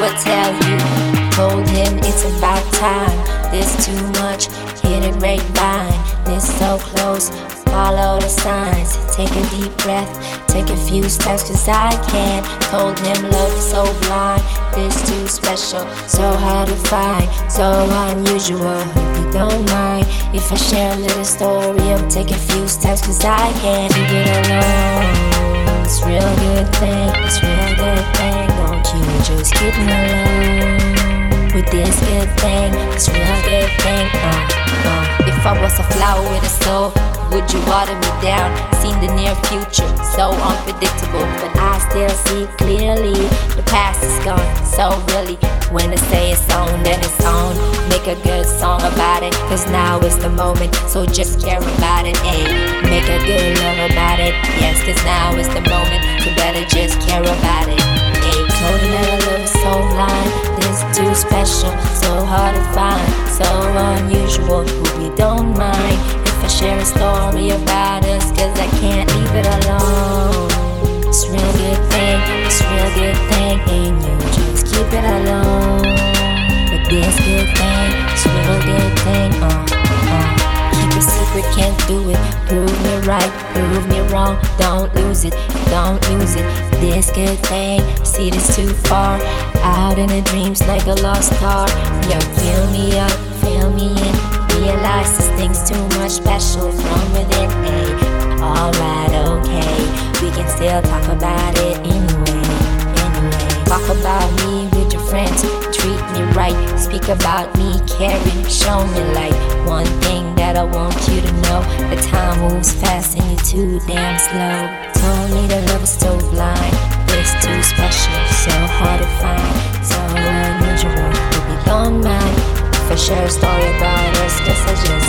would tell you. Told him it's about time. There's too much, hit a grapevine. This so close, follow the signs. Take a deep breath, take a few steps, cause I can't. Told him love is so blind. This too special, so hard to find, so unusual. Hope you don't mind if I share a little story. I'll take a few steps, cause I can't leave it alone. It's a real good thing, it's a real good thing. Don't you just keep me alone with this good thing, it's a real good thing. If I was a flower with a soul, would you water me down? Seen the near future, so unpredictable, but I still see clearly. The past is gone, so really, when I say it's on, then it's on. Make a good song about it, cause now is the moment, so just care about it, ayy. Make a good love about it, yes, cause now is the moment, so better just care about it, ayy. Told him that our love is so blind, this too special, so hard to find, so unusual, but we don't mind if I share a story about us, cause I can't leave it alone. It's a real good thing, it's a real good thing, and you just keep it alone. But this good thing, it's a real good thing, Keep a secret, can't do it. Prove me right, prove me wrong. Don't lose it, don't lose it. This good thing, see this too far. Out in the dreams like a lost car. Yo, fill me up, fill me in. Realize this thing's too much special from within, ayy. Alright, okay, we can still talk about it anyway. Talk about me with your friends, treat me right. Speak about me, caring, show me light. One thing that I want you to know, the time moves fast and you're too damn slow. Told me that love is so blind, it's too special, so hard to find, so unusual. Hope you don't mind if I share a story about us, cause I just